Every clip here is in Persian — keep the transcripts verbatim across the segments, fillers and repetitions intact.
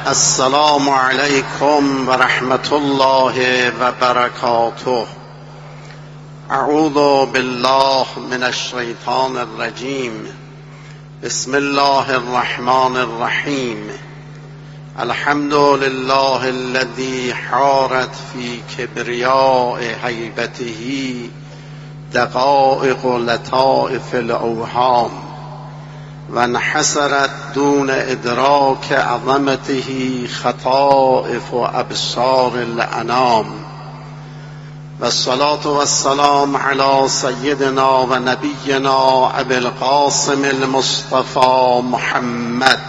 السلام علیکم و رحمت الله و برکاته. اعوذ بالله من الشیطان الرجیم. بسم الله الرحمن الرحیم. الحمد لله الذي حارت في كبرياء هيبته دقائق لطائف الأوهام وانحسرت دون إدراك عظمته خطائف أبصار الأنام، والصلاة والسلام على سيدنا ونبينا أبي القاسم المصطفى محمد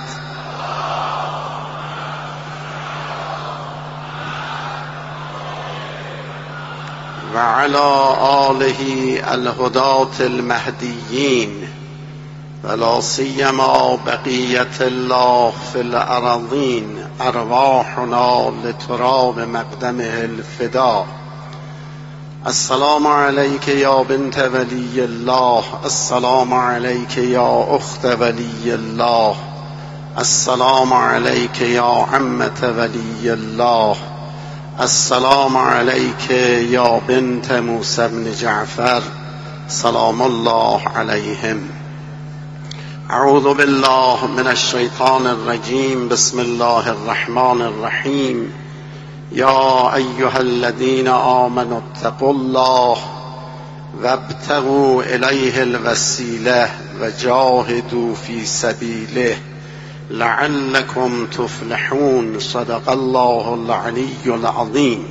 وعلى آله الهداة المهديين، ولا سيما بقية الله في الأراضين. أرواحنا لتراب مقدمه الفداء. السلام عليك يا بنت ولي الله، السلام عليك يا أخت ولي الله، السلام عليك يا عمة ولي الله، السلام عليك يا بنت موسى بن جعفر سلام الله عليهم. اعوذ بالله من الشيطان الرجيم. بسم الله الرحمن الرحيم. يا أيها الذين آمنوا اتقوا الله وابتغوا إليه الوسيلة وجاهدوا في سبيله لعلكم تفلحون. صدق الله العلي العظيم.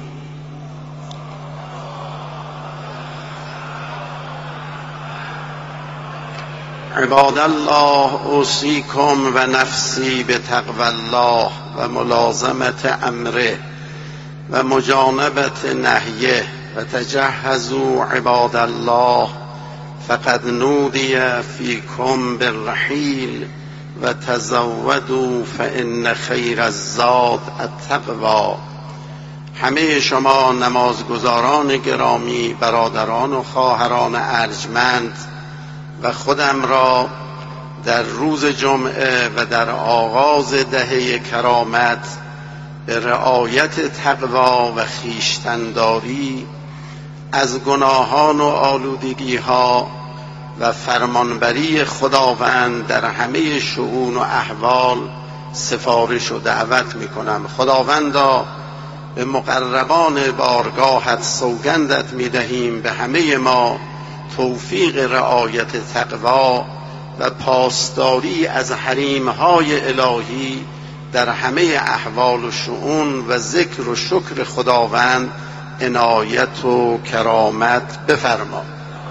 عباد الله، اوصيكم ونفسي بتقوى الله وملازمة امره ومجانبة نهيه. وتجهزوا عباد الله فقد نودي فيكم بالرحيل وتزودوا فإن خير الزاد التقوى. همه شما نمازگزاران گرامی، برادران و خواهران ارجمند و خودم را در روز جمعه و در آغاز دهه کرامت به رعایت تقوا و خویشتن‌داری از گناهان و آلودگی‌ها و فرمانبری خداوند در همه شؤون و احوال سفارش و دعوت می‌کنم. خداوندا، به مقربان بارگاهت سوگندت می‌دهیم به همه ما توفیق رعایت تقوا و پاسداری از حریم‌های الهی در همه احوال و شؤون و ذکر و شکر خداوند عنایت و کرامت بفرما.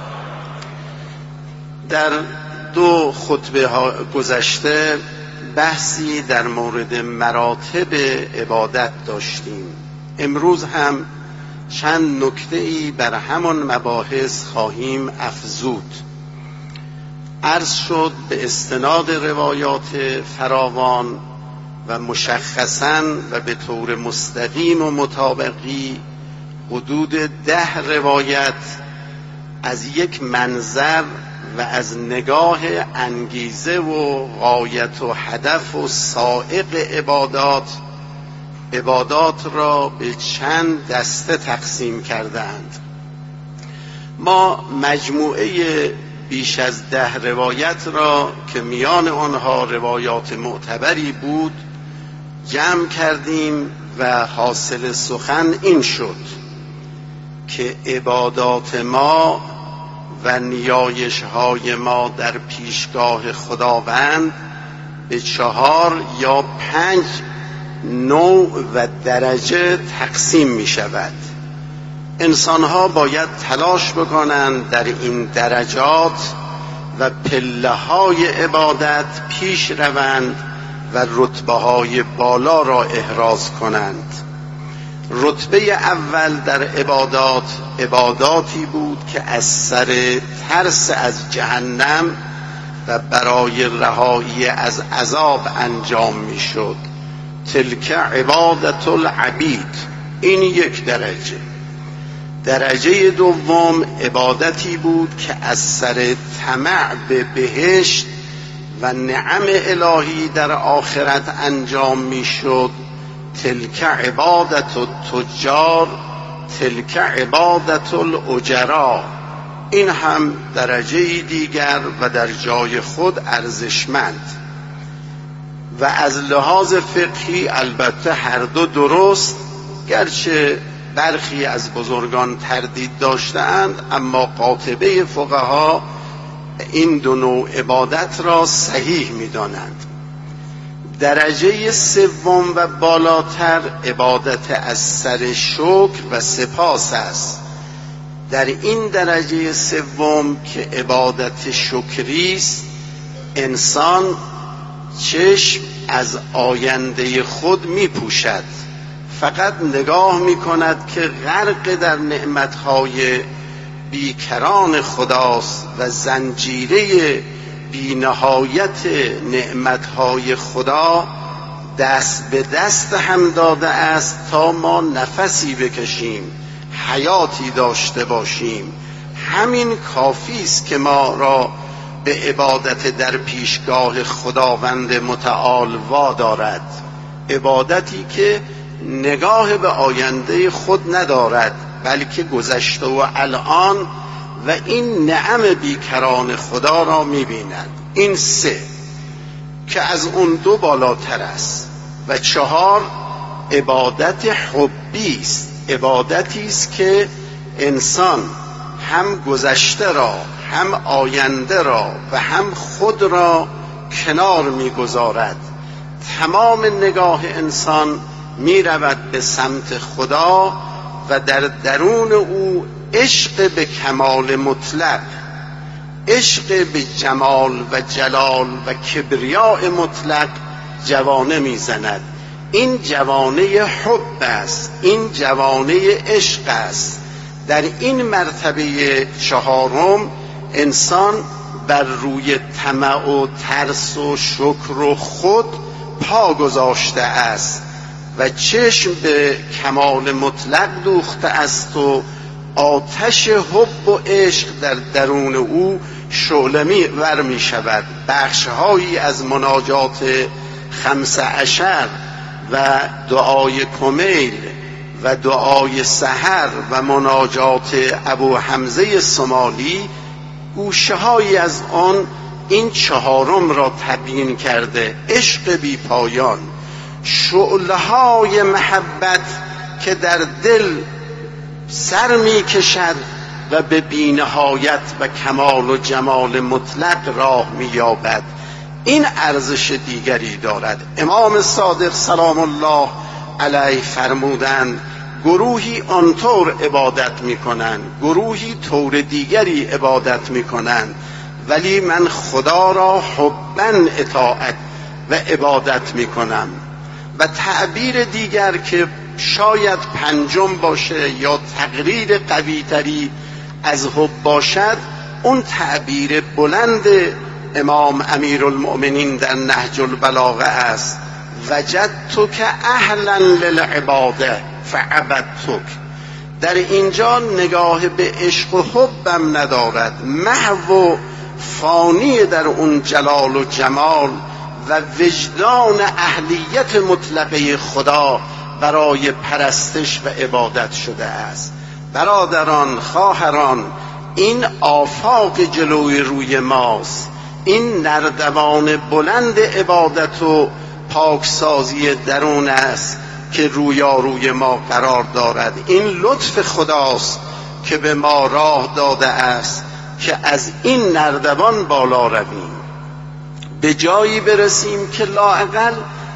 در دو خطبه ها گذشته بحثی در مورد مراتب عبادت داشتیم. امروز هم چند نکته‌ای بر همان مباحث خواهیم افزود. عرض شد به استناد روایات فراوان و مشخصاً و به طور مستقیم و مطابقی حدود ده روایت از یک منظر و از نگاه انگیزه و غایت و هدف و سائق عبادات عبادات را به چند دسته تقسیم کردند. ما مجموعه بیش از ده روایت را که میان آنها روایات معتبری بود جمع کردیم و حاصل سخن این شد که عبادات ما و نیایش های ما در پیشگاه خداوند به چهار یا پنج نوع و درجه تقسیم می شود. انسان ها باید تلاش بکنند در این درجات و پله های عبادت پیش روند و رتبه های بالا را احراز کنند. رتبه اول در عبادات عباداتی بود که از سر ترس از جهنم و برای رهایی از عذاب انجام می شد. تلک عبادت العبید. این یک درجه. درجه دوم عبادتی بود که از سر طمع به بهشت و نعم الهی در آخرت انجام میشد، تلک عبادت التجار تلک عبادت الاجرا، این هم درجه دیگر و در جای خود ارزشمند. و از لحاظ فقهی البته هر دو درست، گرچه برخی از بزرگان تردید داشتند، اما قاطبه فقها این دو نوع عبادت را صحیح می‌دانند. درجه سوم و بالاتر عبادت از سر شکر و سپاس است. در این درجه سوم که عبادت شکری است، انسان چشم از آینده خود می پوشد، فقط نگاه می کند که غرق در نعمتهای بیکران خداست و زنجیره بینهایت نعمتهای خدا دست به دست هم داده است تا ما نفسی بکشیم، حیاتی داشته باشیم. همین کافی است که ما را به عبادت در پیشگاه خداوند متعال وادارد، عبادتی که نگاه به آینده خود ندارد، بلکه گذشته و الان و این نعم بیکران خدا را می‌بیند. این سه که از اون دو بالاتر است. و چهار عبادت حبی است، عبادتی است که انسان هم گذشته را، هم آینده را و هم خود را کنار می‌گذارد. تمام نگاه انسان می‌رود به سمت خدا و در درون او عشق به کمال مطلق، عشق به جمال و جلال و کبریاء مطلق جوانه میزند. این جوانه حب است، این جوانه عشق است. در این مرتبه چهارم انسان بر روی طمع و ترس و شکر و خود پا گذاشته است و چشم به کمال مطلق دوخته است و آتش حب و عشق در درون او شعله ور می شود. بخشهایی از مناجات خمس عشر و دعای کمیل و دعای سحر و مناجات ابو حمزه سمالی، گوشه‌هایی از آن این چهارم را تبیین کرده. عشق بی پایان، شعله‌های محبت که در دل سر می کشد و به بی‌نهایت و کمال و جمال مطلق راه می یابد. این ارزش دیگری دارد. امام صادق سلام الله علیه فرمودند گروهی آنطور عبادت می کنند، گروهی طور دیگری عبادت می کنند، ولی من خدا را حباً اطاعت و عبادت می کنم. و تعبیر دیگر که شاید پنجم باشه یا تقریر قوی تری از حب باشد، اون تعبیر بلند امام امیرالمؤمنین در نهج البلاغه است: وجدتک اهلا للعباده فعبدتک. در اینجا نگاه به عشق و حبم ندارد، محو و فانی در اون جلال و جمال و وجدان اهلیت مطلقه خدا برای پرستش و عبادت شده است. برادران، خواهران، این آفاق جلوی روی ماست، این نردبان بلند عبادت و پاکسازی درون است که رویاروی ما قرار دارد. این لطف خداست که به ما راه داده است که از این نردبان بالا رویم، به جایی برسیم که لااقل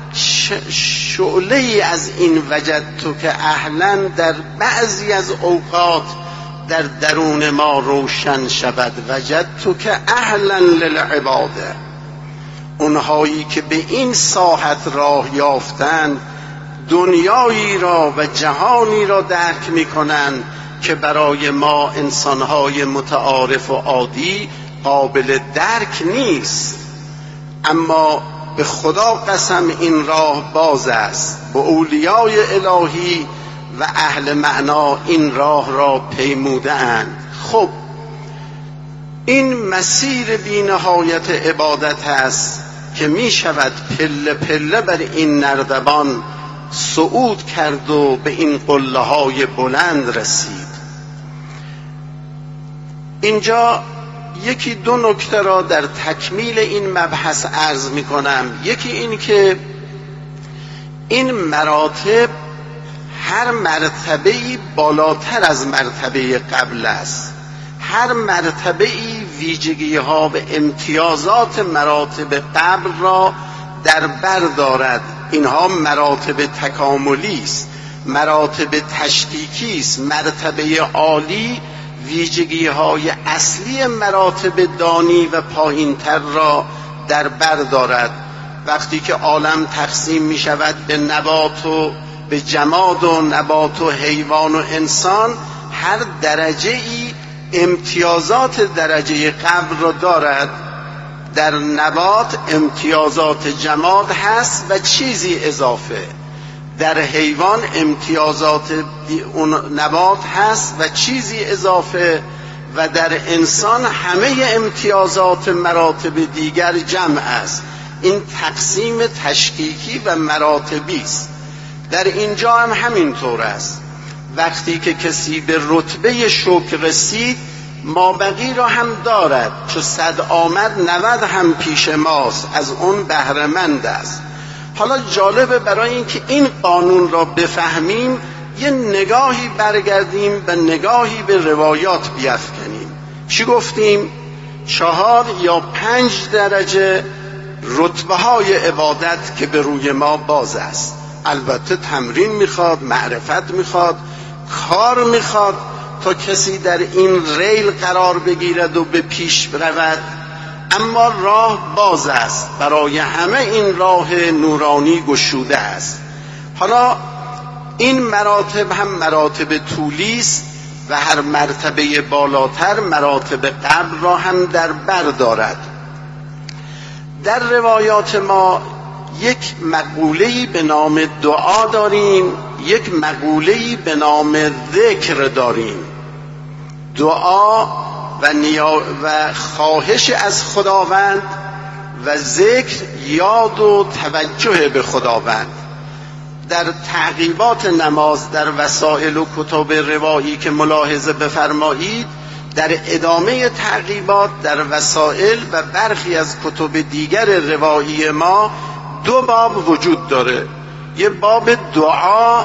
شعله‌ای از این وجدتو که اهلا در بعضی از اوقات در درون ما روشن شود. وجدتو که اهلا للعباده. اونهایی که به این ساحت راه یافتند دنیایی را و جهانی را درک میکنند که برای ما انسانهای متعارف و عادی قابل درک نیست. اما به خدا قسم این راه باز است. به اولیای الهی و اهل معنا این راه را پیموده اند. خب این مسیر بی نهایت عبادت است که می شود پله پله بر این نردبان صعود کرد و به این قله های بلند رسید. اینجا یکی دو نکته را در تکمیل این مبحث عرض می کنم. یکی این که این مراتب هر مرتبه‌ای بالاتر از مرتبه قبل است. هر مرتبه‌ای ویژگی‌ها و امتیازات مراتب قبل را در بر دارد. اینها مراتب تکاملی است، مراتب تشکیکی است. مرتبه عالی ویژگی‌های اصلی مراتب دانی و پایین‌تر را در بر دارد. وقتی که عالم تقسیم می شود به نبات و به جماد و نبات و حیوان و انسان، هر درجه ای امتیازات درجه قبل را دارد. در نبات امتیازات جماد هست و چیزی اضافه، در حیوان امتیازات اون نبات هست و چیزی اضافه، و در انسان همه امتیازات مراتب دیگر جمع است. این تقسیم تشکیکی و مراتبی است. در اینجا هم همینطور است. وقتی که کسی به رتبه شکر رسید، مابقی را هم دارد. چو صد آمد نود هم پیش ماست، از اون بهره‌مند است. حالا جالبه برای اینکه این قانون را بفهمیم یه نگاهی برگردیم و نگاهی به روایات بیفکنیم. چی گفتیم؟ چهار یا پنج درجه رتبه های عبادت که به روی ما باز است. البته تمرین میخواد، معرفت میخواد، کار میخواد تا کسی در این ریل قرار بگیرد و به پیش برود. اما راه باز است، برای همه این راه نورانی گشوده است. حالا این مراتب هم مراتب طولی است و هر مرتبه بالاتر مراتب قبل را هم در بر دارد. در روایات ما یک مقوله‌ای به نام دعا داریم، یک مقوله‌ای به نام ذکر داریم. دعا و, نیا و خواهش از خداوند و ذکر یاد و توجه به خداوند. در تعقیبات نماز در وسائل و کتب روایی که ملاحظه بفرمایید، در ادامه تعقیبات در وسائل و برخی از کتب دیگر روایی ما دو باب وجود داره. یه باب دعا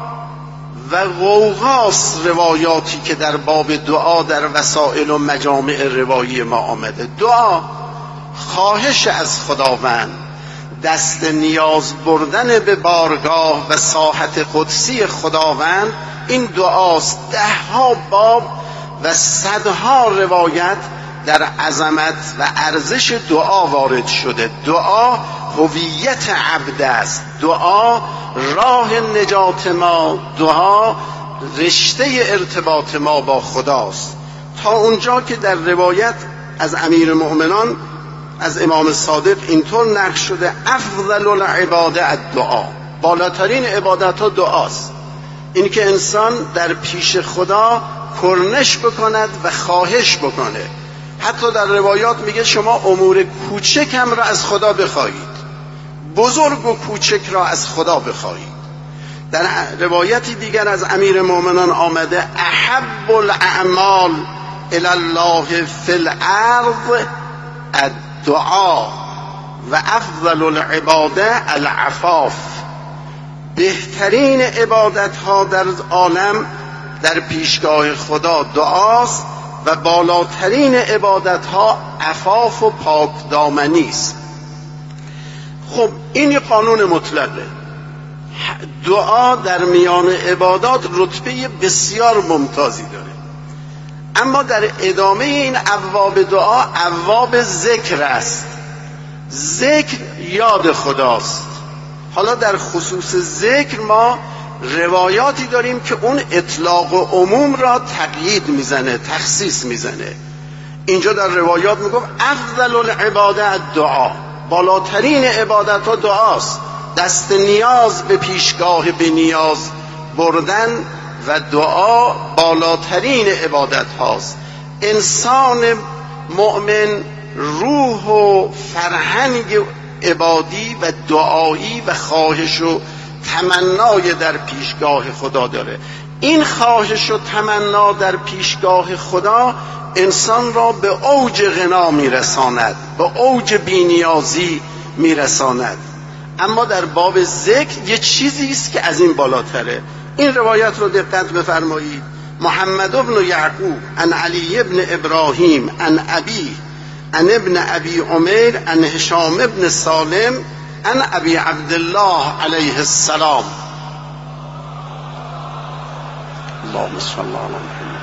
و غوغاس روایاتی که در باب دعا در وسائل و مجامع روایی ما آمده. دعا خواهش از خداوند، دست نیاز بردن به بارگاه و ساحت قدسی خداوند، این دعاست. ده ها باب و صدها روایت در عظمت و ارزش دعا وارد شده. دعا هویت عبد است، دعا راه نجات ما، دعا رشته ارتباط ما با خداست. تا اونجا که در روایت از امیر مؤمنان از امام صادق اینطور نقل شده: افضل العباده الدعا، بالاترین عبادت ها دعاست. این که انسان در پیش خدا کرنش بکند و خواهش بکنه. حتی در روایات میگه شما امور کوچک هم را از خدا بخواهید، بزرگ و کوچک را از خدا بخواهید. در روایتی دیگر از امیر مؤمنان آمده: احب الاعمال الی الله فی الارض الدعا و افضل العباده العفاف. بهترین عبادت ها در عالم در پیشگاه خدا دعاست و بالاترین عبادت ها عفاف و پاک دامنی است. خب این یه قانون مطلقه. دعا در میان عبادات رتبه بسیار ممتازی داره. اما در ادامه این ابواب دعا ابواب ذکر است. ذکر یاد خداست. حالا در خصوص ذکر ما روایاتی داریم که اون اطلاق و عموم را تقیید میزنه، تخصیص میزنه. اینجا در روایات میگم افضل العباده الدعا، بالاترین عبادت ها دعاست. دست نیاز به پیشگاه به نیاز بردن و دعا بالاترین عبادت هاست. انسان مؤمن روح و فرهنگ عبادی و دعایی و خواهش و تمنای در پیشگاه خدا داره. این خواهش و تمنا در پیشگاه خدا انسان را به اوج غنا میرساند، به اوج بینیازی میرساند. اما در باب ذکر یه چیزی است که از این بالاتره. این روایت رو دقت بفرمایید. محمد بن یعقوب عن علی بن ابراهیم عن ابی عن ابن ابی عمیر عن هشام بن سالم عن ابی عبدالله علیه السلام. اللهم صل علی محمد.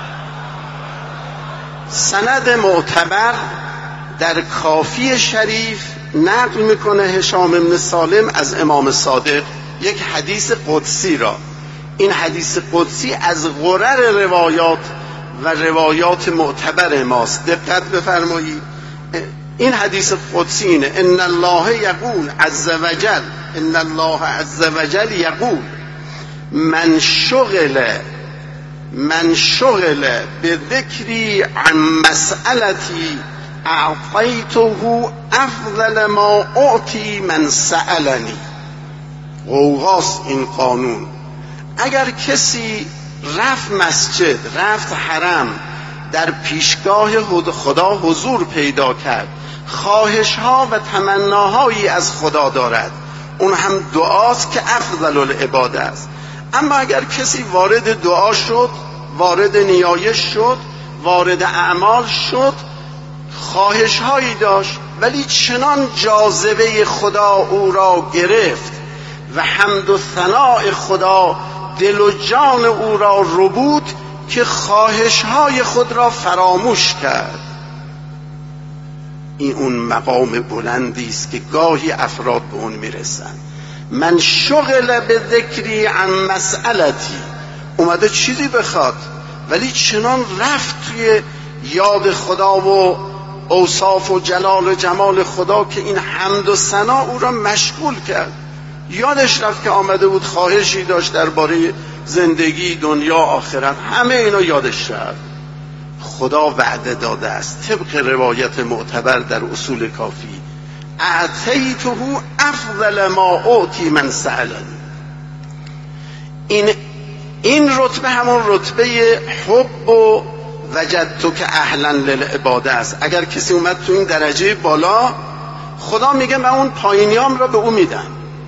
سند معتبر در کافی شریف نقل میکنه هشام بن سالم از امام صادق یک حدیث قدسی را. این حدیث قدسی از غرر روایات و روایات معتبر ماست. دقت بفرمایید. این حدیث قدسی اینه: ان الله یقول عز وجل، ان الله عز وجل یقول من شغل من شغل بذکری عن مسئلتی اعطیته افضل ما اعطی من سألنی. غوغاست این قانون. اگر کسی رفت مسجد، رفت حرم، در پیشگاه خدا حضور پیدا کرد، خواهش ها و تمناهایی از خدا دارد، اون هم دعاست که افضل العباده است. اما اگر کسی وارد دعا شد، وارد نیایش شد، وارد اعمال شد، خواهش هایی داشت ولی چنان جاذبه خدا او را گرفت و حمد و ثناء خدا دل و جان او را ربود که خواهش های خود را فراموش کرد. این اون مقام بلندی است که گاهی افراد به اون میرسن. من شغل به ذکری عن مسئلتی، اومده چیزی بخواد ولی چنان رفت توی یاد خدا و اوصاف و جلال و جمال خدا که این حمد و ثنا او را مشغول کرد. یادش رفت که آمده بود خواهشی داشت درباره زندگی، دنیا، آخرت، همه اینا یادش رفت. خدا وعده داده است طبق روایت معتبر در اصول کافی: اعطیته افضل ما اعطی من سألنی. این این رتبه همون رتبه حب و وجدتو که اهلا للعباده است. اگر کسی اومد تو این درجه بالا، خدا میگه من اون پایینیام را به او میدم.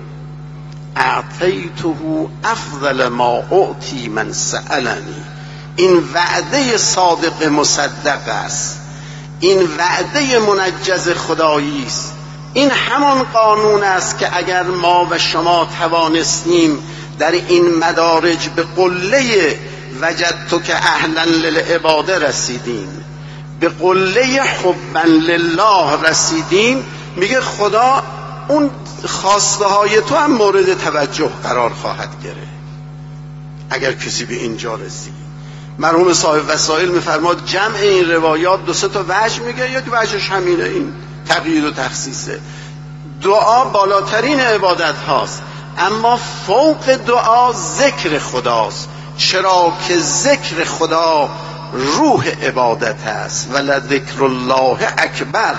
اعطیته افضل ما اعطی من سألنی. این وعده صادق مصدق است، این وعده منجز خدایی است. این همان قانون است که اگر ما و شما توانستیم در این مدارج به قله وجدتو که اهلا للعباده رسیدیم، به قله حبا لله رسیدیم، میگه خدا اون خواسته های تو هم مورد توجه قرار خواهد گرفت اگر کسی به اینجا رسید. مرحوم صاحب وسائل میفرماد جمع این روایات دو سه تا وجه میگه، یک وجهش همینه، این تقیید و تخصیصه. دعا بالاترین عبادت هاست، اما فوق دعا ذکر خداست. چرا که ذکر خدا روح عبادت است. ولذکر الله اکبر.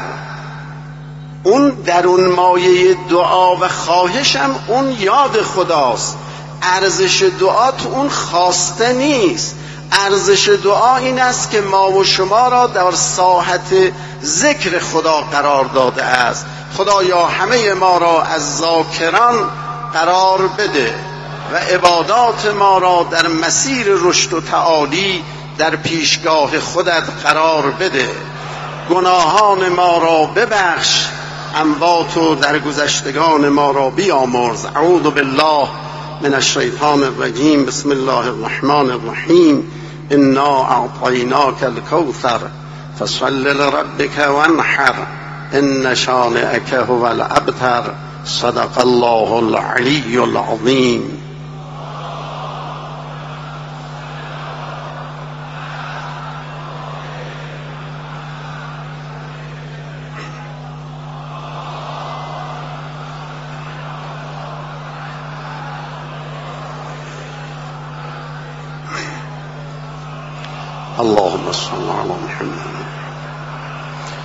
اون درون مایه دعا و خواهشم اون یاد خداست. ارزش دعا تو اون خواسته نیست. ارزش دعا این است که ما و شما را در ساحت ذکر خدا قرار داده است. خدایا همه ما را از ذاکران قرار بده و عبادات ما را در مسیر رشد و تعالی در پیشگاه خودت قرار بده. گناهان ما را ببخش، اموات و درگذشتگان ما را بیامرز. اعوذ بالله من الشیطان الرجیم. بسم الله الرحمن الرحیم. انا اعطیناک الکوثر فصل لربک وانحر ان شانئک هو الابتر. صدق الله العلی العظیم. اللهم صل على محمد.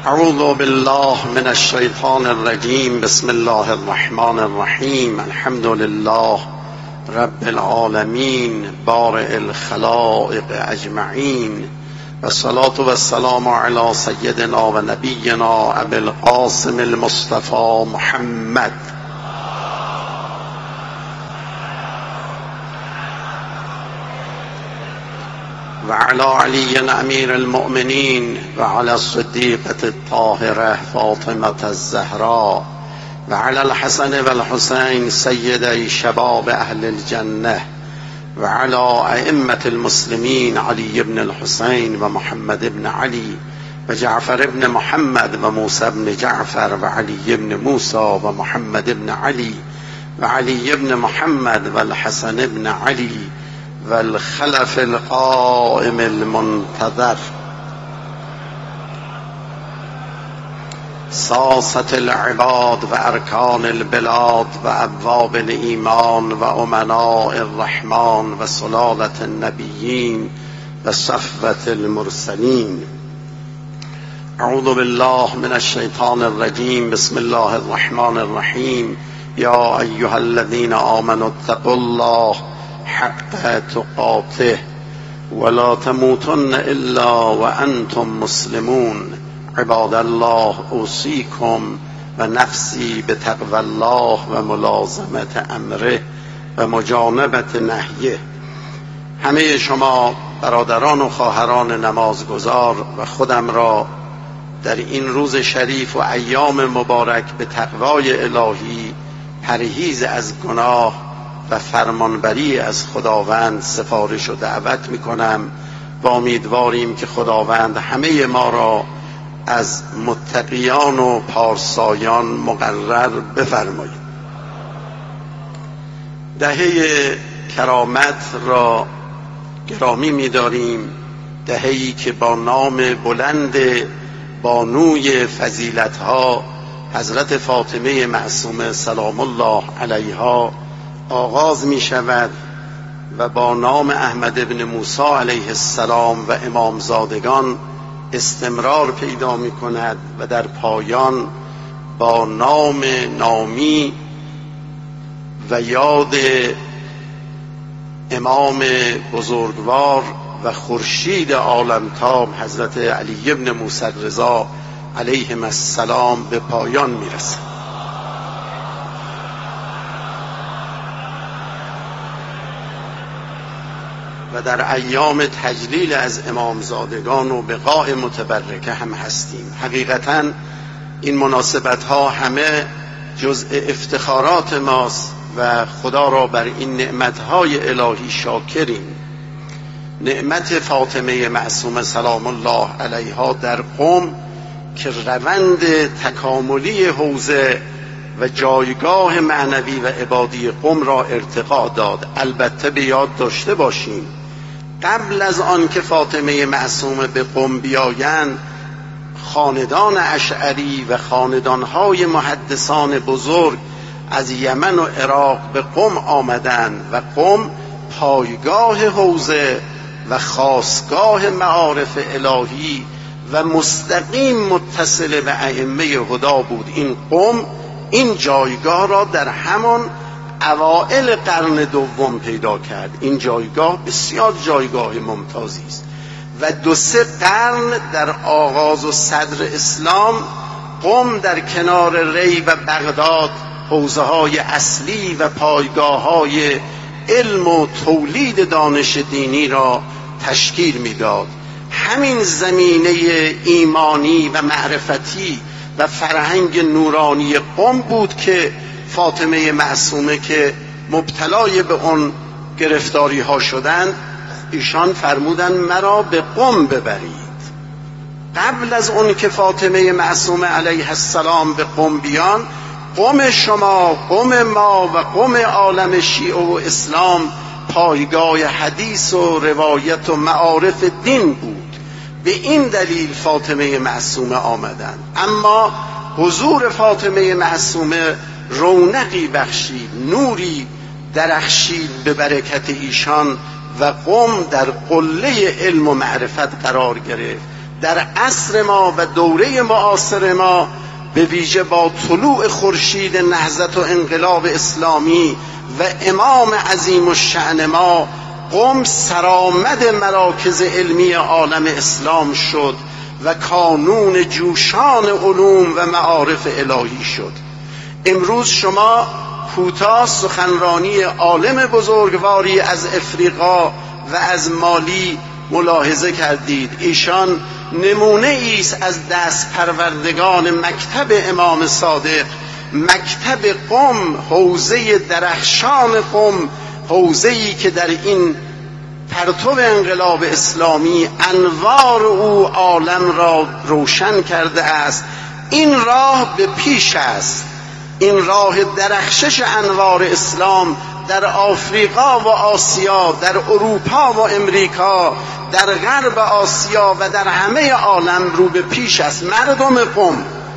اعوذ بالله من الشیطان الرجیم. بسم الله الرحمن الرحیم. الحمد لله رب العالمین بارئ الخلائق اجمعین و الصلاة و السلام علی سیدنا و نبینا ابی القاسم المصطفى محمد و علی علی امیر المؤمنین و علی الصدیقة الطاهرة فاطمة الزهراء و علی الحسن و الحسین سیدی شباب اهل الجنه و علی ائمة المسلمین علی بن الحسین و محمد بن علی و جعفر بن محمد و موسی بن جعفر و علی بن موسی و محمد بن علی و علی بن محمد و الحسن بن علی و الخلف القائم المنتظر ساسة العباد و ارکان البلاد و ابواب الایمان و امناء الرحمن و سلالة النبیین و صفوة المرسلین. اعوذ بالله من الشیطان الرجیم. بسم الله الرحمن الرحیم. یا ایها الذین آمنوا اتقوا الله حق تقاته ولا تموتن الا وانتم مسلمون. عباد الله اوصیکم و نفسی بتقوی الله و ملازمت امره و مجانبت نهیه. همه شما برادران و خواهران نمازگزار و خودم را در این روز شریف و ایام مبارک به تقوای الهی، پرهیز از گناه و فرمانبری از خداوند سفارش و دعوت می کنم و امیدواریم که خداوند همه ما را از متقیان و پارسایان مقرر بفرماید. دهه کرامت را گرامی می داریم، دهه‌ای که با نام بلند بانوی فضیلت‌ها حضرت فاطمه معصومه سلام الله علیها آغاز می شود و با نام احمد بن موسی علیه السلام و امامزادگان استمرار پیدا می کند و در پایان با نام نامی و یاد امام بزرگوار و خورشید عالمتاب حضرت علی بن موسی رضا علیهم السلام به پایان می رسد. و در ایام تجلیل از امامزادگان و بقاء متبرکه هم هستیم. حقیقتاً این مناسبت ها همه جزء افتخارات ماست و خدا را بر این نعمت های الهی شاکریم. نعمت فاطمه معصومه سلام الله علیها در قم که روند تکاملی حوزه و جایگاه معنوی و عبادی قم را ارتقا داد. البته به یاد داشته باشیم قبل از آن که فاطمه معصومه به قم بیایند، خاندان اشعری و خاندانهای محدثان بزرگ از یمن و عراق به قم آمدند و قم پایگاه حوزه و خاستگاه معارف الهی و مستقیم متصل به ائمه هدا بود. این قم این جایگاه را در همان اوائل قرن دوم پیدا کرد. این جایگاه بسیار جایگاه ممتازی است و دو سه قرن در آغاز و صدر اسلام قم در کنار ری و بغداد حوزه های اصلی و پایگاه های علم و تولید دانش دینی را تشکیل میداد. همین زمینه ایمانی و معرفتی و فرهنگ نورانی قم بود که فاطمه معصومه که مبتلای به اون گرفتاری ها شدند، ایشان فرمودند مرا به قم ببرید. قبل از اون که فاطمه معصومه علیه السلام به قم بیان، قم شما، قم ما و قم عالم شیعه و اسلام پایگاه حدیث و روایت و معارف دین بود. به این دلیل فاطمه معصومه آمدند. اما حضور فاطمه معصومه رونقی بخشید، نوری درخشید به برکت ایشان و قم در قله علم و معرفت قرار گرفت در عصر ما و دوره معاصر ما، به ویژه با طلوع خورشید نهضت و انقلاب اسلامی و امام عظیم الشأن ما، قم سرآمد مراکز علمی عالم اسلام شد و کانون جوشان علوم و معارف الهی شد. امروز شما کوتاه سخنرانی عالم بزرگواری از افریقا و از مالی ملاحظه کردید. ایشان نمونه ایست از دست پروردگان مکتب امام صادق، مکتب قم، حوزه درخشان قم، حوزه‌ای که در این پرتو انقلاب اسلامی انوار او عالم را روشن کرده است. این راه به پیش است، این راه درخشش انوار اسلام در آفریقا و آسیا، در اروپا و امریکا، در غرب آسیا و در همه عالم رو به پیش است. مردم قم،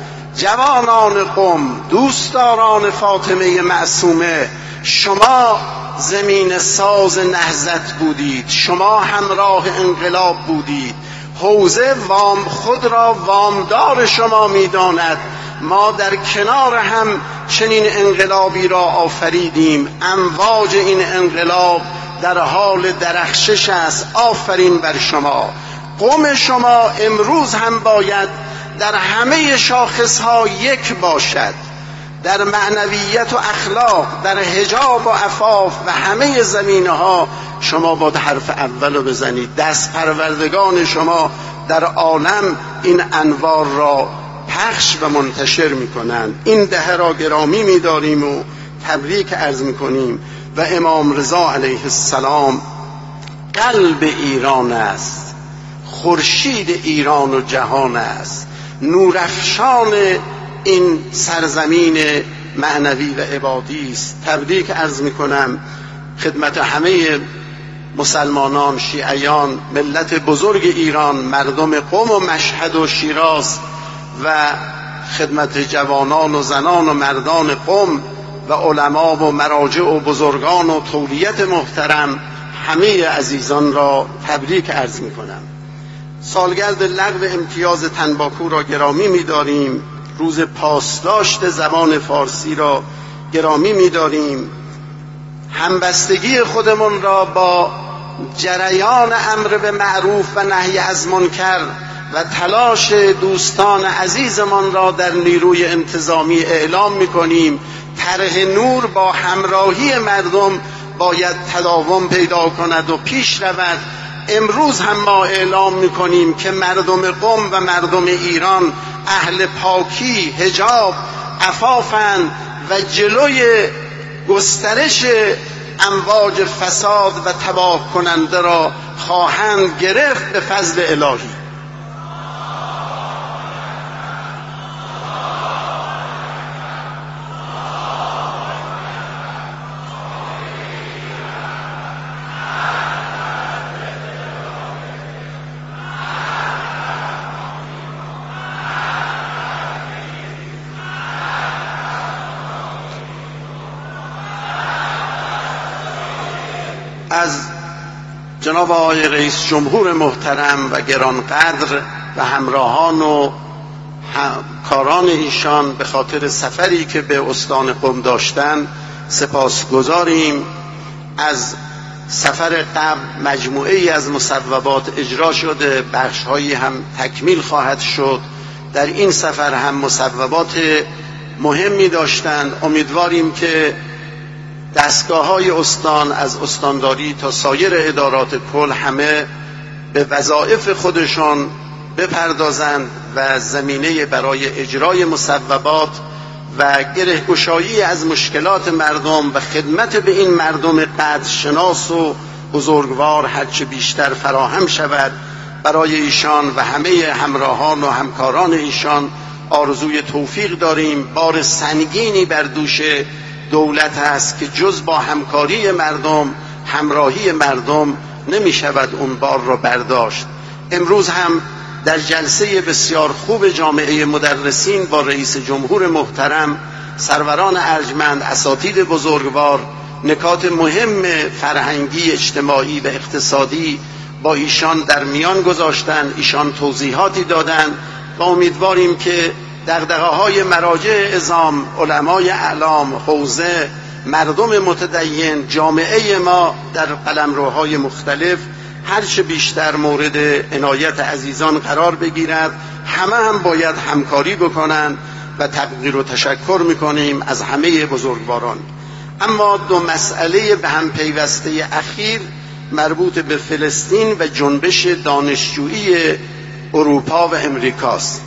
جوانان قم، دوستداران فاطمه معصومه، شما زمین ساز نهضت بودید، شما همراه انقلاب بودید. حوزه وام خود را وامدار شما می‌داند. ما در کنار هم چنین انقلابی را آفریدیم. امواج این انقلاب در حال درخشش است. آفرین بر شما. قوم شما امروز هم باید در همه شاخصها یک باشد، در معنویت و اخلاق، در حجاب و عفاف و همه زمینه‌ها شما باید حرف اول رو بزنید. دست پروردگان شما در عالم این انوار را پخش و منتشر می‌کنند. این دهه را گرامی می‌داریم و تبریک عرض می‌کنیم و امام رضا علیه السلام قلب ایران است، خورشید ایران و جهان است، نورافشان این سرزمین معنوی و عبادی است. تبریک عرض می‌کنم خدمت همه مسلمانان، شیعیان، ملت بزرگ ایران، مردم قم و مشهد و شیراز و خدمت جوانان و زنان و مردان قم و علما و مراجع و بزرگان و تولیت محترم، همه عزیزان را تبریک عرض می‌کنم. سالگرد لغو امتیاز تنباکو را گرامی می‌داریم. روز پاسداشت زبان فارسی را گرامی می‌داریم. همبستگی خودمون را با جریان امر به معروف و نهی از منکر و تلاش دوستان عزیزمان را در نیروی انتظامی اعلام می‌کنیم. طرح نور با همراهی مردم باید تداوم پیدا کند و پیش رود. امروز هم ما اعلام می‌کنیم که مردم قم و مردم ایران اهل پاکی، حجاب، عفافند و جلوی گسترش امواج فساد و تباه کننده را خواهند گرفت به فضل الهی. از جناب آقای رئیس جمهور محترم و گرانقدر و همراهان و همکاران ایشان به خاطر سفری که به استان قم داشتن سپاسگزاریم. از سفر قبل مجموعه ای از مصوبات اجرا شده، بخش‌هایی هم تکمیل خواهد شد. در این سفر هم مصوبات مهمی داشتند. امیدواریم که دستگاه‌های استان از استانداری تا سایر ادارات کل همه به وظایف خودشان بپردازند و زمینه برای اجرای مصوبات و گره‌گشایی از مشکلات مردم و خدمت به این مردم قدرشناس و بزرگوار هرچه بیشتر فراهم شود. برای ایشان و همه همراهان و همکاران ایشان آرزوی توفیق داریم. بار سنگینی بر دوش دولت است که جز با همکاری مردم، همراهی مردم نمی شود اون بار را برداشت. امروز هم در جلسه بسیار خوب جامعه مدرسین با رئیس جمهور محترم، سروران ارجمند، اساتید بزرگوار، نکات مهم فرهنگی، اجتماعی و اقتصادی با ایشان در میان گذاشتن، ایشان توضیحاتی دادن و امیدواریم که دغدغه‌های مراجع عظام، علمای اعلام، حوزه، مردم متدین، جامعه ما در قلمروهای مختلف هرچه بیشتر مورد عنایت عزیزان قرار بگیرد. همه هم باید همکاری بکنن و تقدیر و تشکر میکنیم از همه بزرگواران. اما دو مسئله به هم پیوسته اخیر مربوط به فلسطین و جنبش دانشجویی اروپا و امریکاست.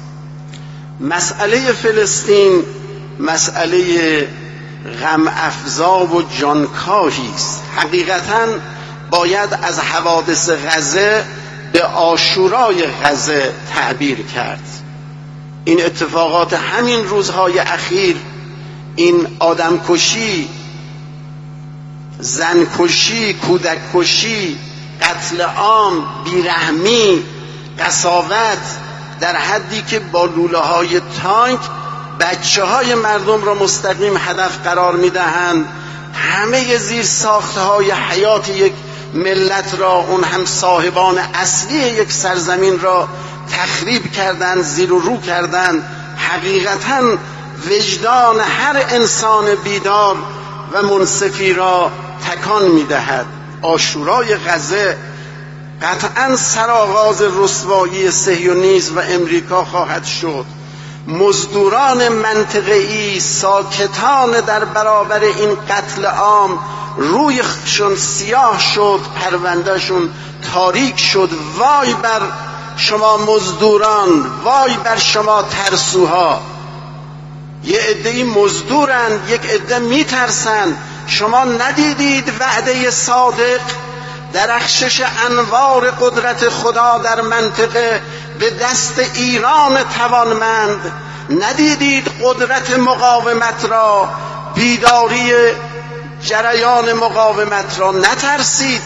مسئله فلسطین مسئله غم افزا و جانکاهی است. حقیقتاً باید از حوادث غزه به عاشورای غزه تعبیر کرد. این اتفاقات همین روزهای اخیر، این آدمکشی، زنکشی، کودککشی، قتل عام، بیرحمی، قساوت در حدی که با لوله های تانک بچه های مردم را مستقیم هدف قرار میدهند، همه زیر ساخته های حیات یک ملت را، اون هم صاحبان اصلی یک سرزمین را تخریب کردند، زیر و رو کردند. حقیقتاً وجدان هر انسان بیدار و منصفی را تکان میدهد. عاشورای غزه قطعاً سرآغاز رسوایی صهیونیسم و امریکا خواهد شد. مزدوران منطقه‌ای ساکتان در برابر این قتل عام رویشون سیاه شد، پروندهشون تاریک شد. وای بر شما مزدوران، وای بر شما ترسوها. یه عده‌ای مزدورند، یک عده میترسند. شما ندیدید وعده صادق، درخشش انوار قدرت خدا در منطقه به دست ایران توانمند؟ ندیدید قدرت مقاومت را، بیداری جریان مقاومت را؟ نترسید،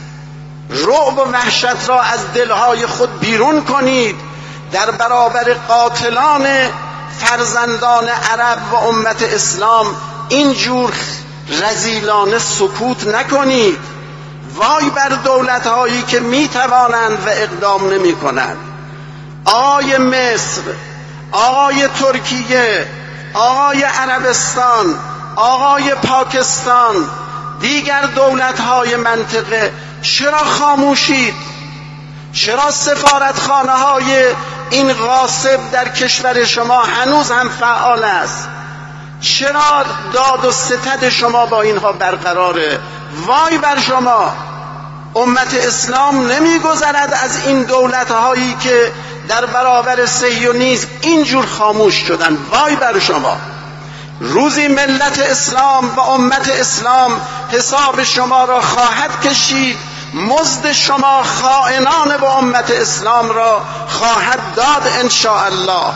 رعب و وحشت را از دلهای خود بیرون کنید. در برابر قاتلان فرزندان عرب و امت اسلام اینجور رذیلانه سکوت نکنید. وای بر دولت‌هایی که میتوانند و اقدام نمی‌کنند. آقای مصر، آقای ترکیه، آقای عربستان، آقای پاکستان، دیگر دولت‌های منطقه، چرا خاموشید؟ چرا سفارتخانه‌های این غاصب در کشور شما هنوز هم فعال است؟ چرا داد و ستد شما با اینها برقراره؟ وای بر شما! امت اسلام نمیگذرد از این دولت‌هایی که در برابر صهیونیسم اینجور خاموش شدن. وای بر شما! روزی ملت اسلام و امت اسلام حساب شما را خواهد کشید. مزد شما خائنان به امت اسلام را خواهد داد ان شاء الله.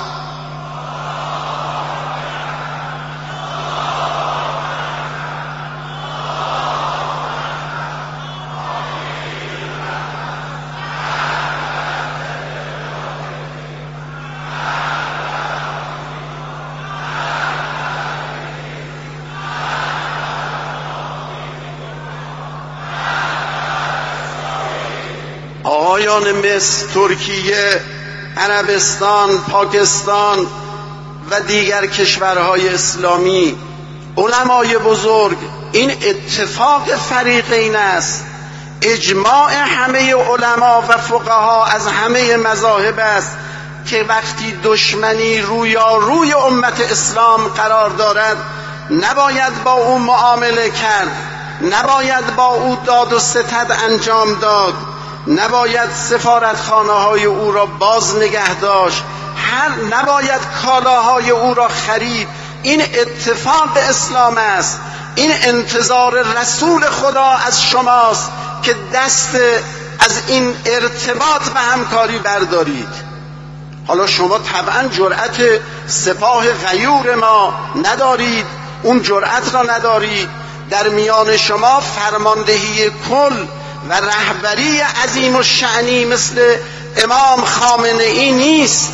آقایان مصر، ترکیه، عربستان، پاکستان و دیگر کشورهای اسلامی، علمای بزرگ، این اتفاق فریقین است. اجماع همه علما و فقها از همه مذاهب است که وقتی دشمنی رویاروی امت اسلام قرار دارد نباید با او معامله کرد، نباید با او داد و ستد انجام داد، نباید سفارتخانه های او را باز نگه داشت، هر نباید کالاهای او را خرید. این اتفاق اسلام است. این انتظار رسول خدا از شماست که دست از این ارتباط و همکاری بردارید. حالا شما طبعا جرأت سپاه غیور ما ندارید، اون جرأت را ندارید. در میان شما فرماندهی کل و رهبری عظیم و شأنی مثل امام خامنه ای نیست.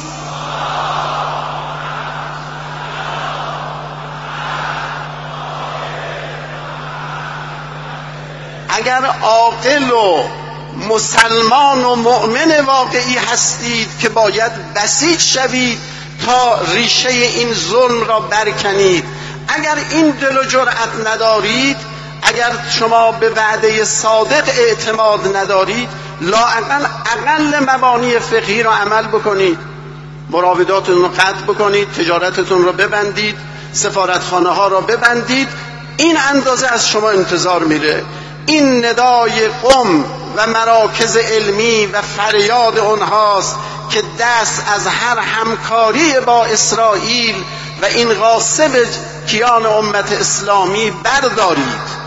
اگر عاقل و مسلمان و مؤمن واقعی هستید که باید بسیج شوید تا ریشه این ظلم را برکنید. اگر این دل و جرأت ندارید، اگر شما به وعده صادق اعتماد ندارید، لااقل اقل مبانی فقهی را عمل بکنید، مراوداتتون رو قطع بکنید، تجارتتون رو ببندید، سفارتخانه ها را ببندید. این اندازه از شما انتظار میره. این ندای قم و مراکز علمی و فریاد اونهاست که دست از هر همکاری با اسرائیل و این غاصب کیان امت اسلامی بردارید.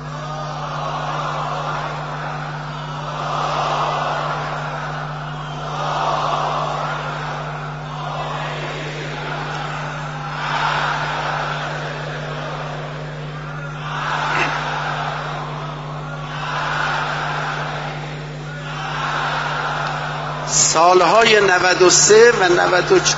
سالهای نود و سه و نود و چهار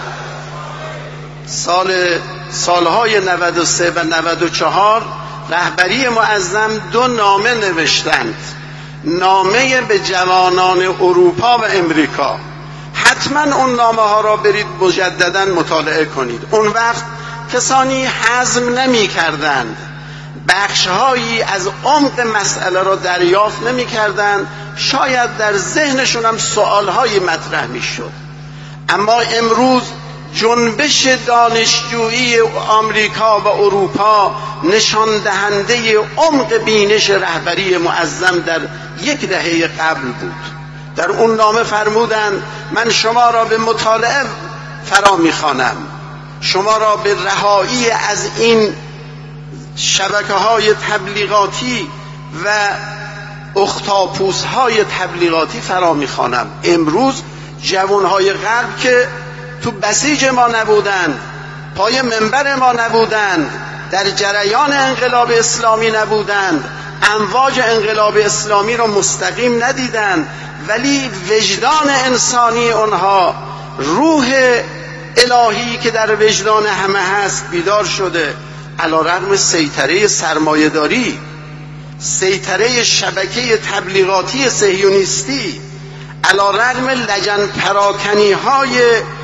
سال سالهای نود و سه و نود و چهار رهبری معظم دو نامه نوشتند، نامه به جوانان اروپا و امریکا. حتما اون نامه ها را برید مجددا مطالعه کنید. اون وقت کسانی هضم نمی کردند، بخشهایی از عمق مسئله را دریافت نمی کردند، شاید در ذهنشون هم سوالهای مطرح می شد. اما امروز جنبش دانشجویی آمریکا و اروپا نشان دهنده عمق بینش رهبری معظم در یک دهه قبل بود. در اون نامه فرمودند من شما را به مطالعه فرا می‌خوانم، شما را به رهایی از این شبکه‌های تبلیغاتی و اختاپوس‌های تبلیغاتی فرا می‌خوانم. امروز جوان‌های غرب که تو بسیج ما نبودند، پای منبر ما نبودند، در جریان انقلاب اسلامی نبودند، امواج انقلاب اسلامی را مستقیم ندیدند، ولی وجدان انسانی اونها، روح الهی که در وجدان همه هست بیدار شده. علیرغم سیطره سرمایه‌داری، سیطره شبکه تبلیغاتی صهیونیستی، علیرغم لجن پراکنی های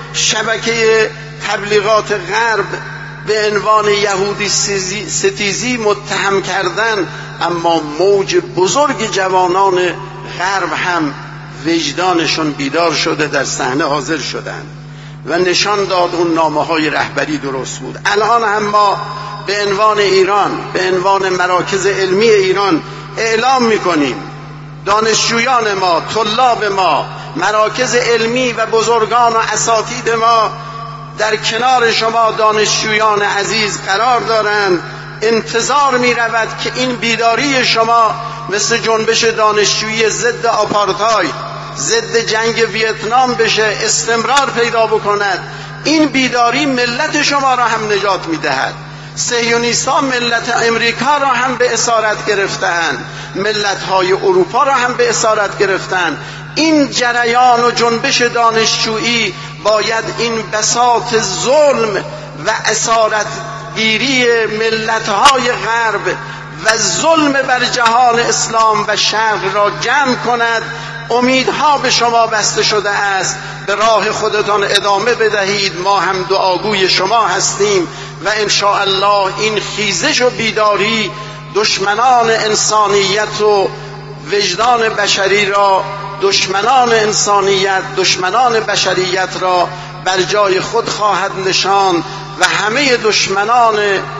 شبکه تبلیغات غرب به عنوان یهودی ستیزی متهم کردن، اما موج بزرگ جوانان غرب هم وجدانشون بیدار شده، در صحنه حاضر شدن و نشان داد اون نامه های رهبری درست بود. الان هم ما به عنوان ایران، به عنوان مراکز علمی ایران اعلام میکنیم دانشجویان ما، طلاب ما، مراکز علمی و بزرگان و اساتید ما در کنار شما دانشجویان عزیز قرار دارند. انتظار می رود که این بیداری شما مثل جنبش دانشجویی ضد آپارتاید، ضد جنگ ویتنام بشه، استمرار پیدا بکند. این بیداری ملت شما را هم نجات می دهد. صهیونیست‌ها ملت امریکا را هم به اسارت گرفتند، ملت‌های اروپا را هم به اسارت گرفتند. این جریان و جنبش دانشجویی باید این بساط ظلم و اسارت گیری ملت‌های غرب و ظلم بر جهان اسلام و شرق را جمع کند. امیدها به شما بسته شده است، به راه خودتان ادامه بدهید. ما هم دعاگوی شما هستیم و ان شاء الله این خیزش و بیداری دشمنان انسانیت و وجدان بشری را، دشمنان انسانیت، دشمنان بشریت را بر جای خود خواهد نشاند و همه دشمنان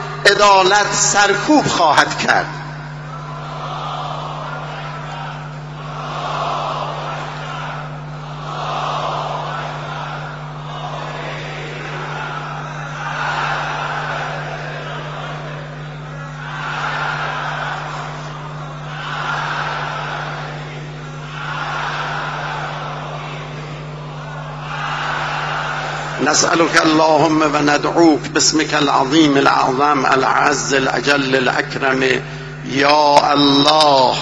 عدالت سرکوب خواهد کرد. نسألك اللهم و ندعوك باسمك العظيم الأعظم العز الأجل الأكرم یا الله.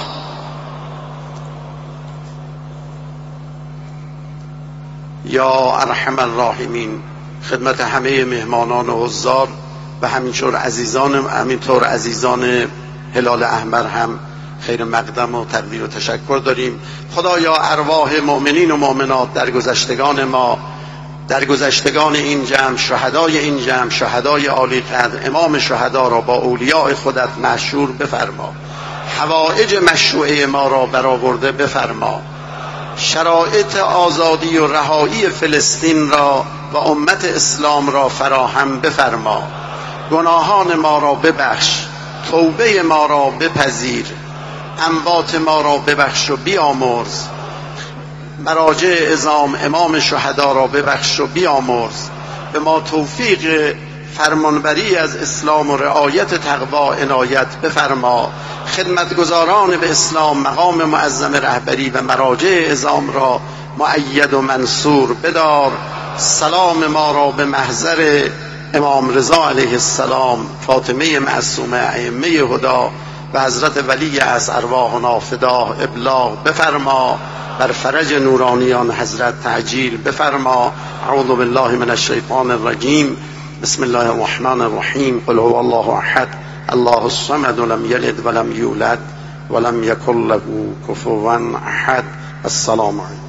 یا ارحم الراحمین. خدمت همه مهمانان و حضار و همینطور عزیزان همینطور عزیزان هلال احمر هم خیر مقدم و تقدیر و تشکر داریم. خدایا ارواح مؤمنین و مؤمنات در گذشتگان ما، در گذشتگان این جمع، شهدای این جمع، شهدای عالی قدر، امام شهدا را با اولیاء خودت مشهور بفرما. حوائج مشروعه ما را برآورده بفرما. شرایط آزادی و رهایی فلسطین را و امت اسلام را فراهم بفرما. گناهان ما را ببخش، توبه ما را بپذیر، اموات ما را ببخش و بیامرز. مراجع عظام امام شهدا را ببخش و بیامرز. به ما توفیق فرمانبری از اسلام و رعایت تقوا عنایت بفرما. خدمتگزاران به اسلام مقام معظم رهبری و مراجع عظام را مؤید و منصور بدار. سلام ما را به محضر امام رضا علیه السلام، فاطمه معصومه، ائمه هدا و حضرت ولی از ارواحنا فداه ابلاغ بفرما. بر فرج نورانیان حضرت تعجیل بفرما. اعوذ بالله من الشیطان الرجیم. بسم الله الرحمن الرحیم. قل هو الله احد الله الصمد لم یلد ولم یولد ولم یکن له کفوا احد. السلام علیکم.